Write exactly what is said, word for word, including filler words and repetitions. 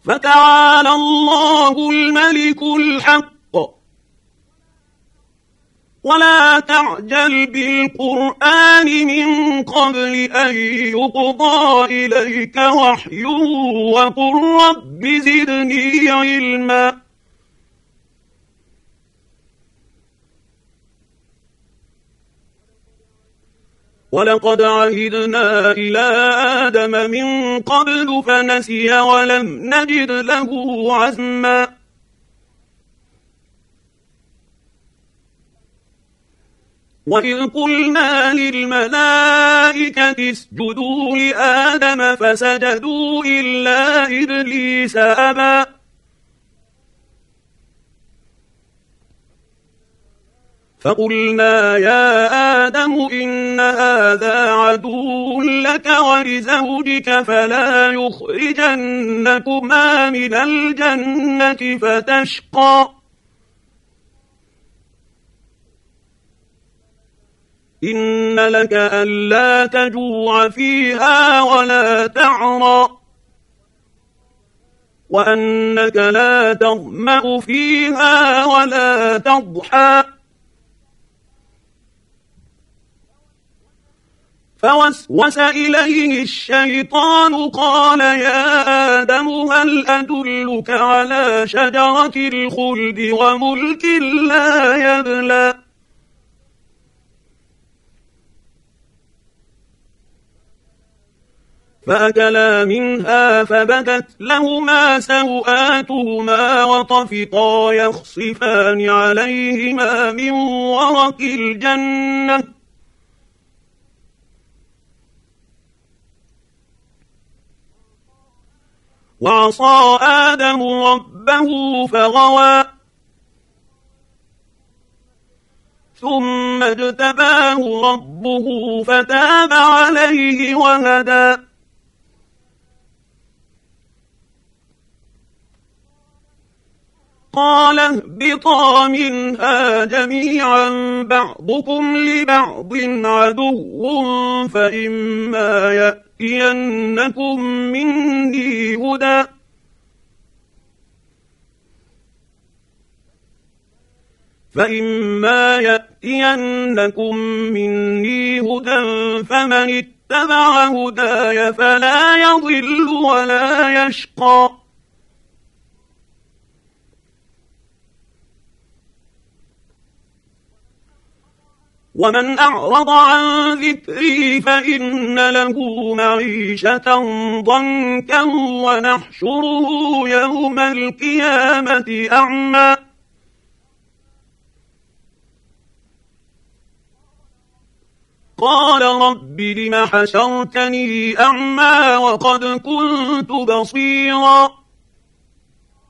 فتعالى الله الملك الحق ولا تعجل بالقرآن من قبل أن يقضى إليك وحيه وقل رب زدني علما ولقد عهدنا إلى آدم من قبل فنسي ولم نجد له عزما وإذ قلنا للملائكة اسجدوا لآدم فسجدوا إلا إبليس أبى فقلنا يا آدم إن هذا عدو لك ولزوجك فلا يخرجنكما من الجنة فتشقى إن لك ألا تجوع فيها ولا تعرى وأنك لا تظمأ فيها ولا تضحى فوسوس إليه الشيطان قال يا آدم هل أدلك على شجرة الخلد وملك لا يبلى فأكلا منها فبدت لهما سوآتهما وطفقا يخصفان عليهما من ورق الجنة وعصى آدم ربه فغوى ثم اجتباه ربه فتاب عليه وهدى قال اهبطا منها جميعا بعضكم لبعض عدو فإما يأتينكم مني هدى فإما يأتينكم مني هدى فمن اتبع هداي فلا يضل ولا يشقى ومن أعرض عن ذكري فإن له معيشة ضنكا ونحشره يوم القيامة أعمى قال رب لم حشرتني أعمى وقد كنت بصيرا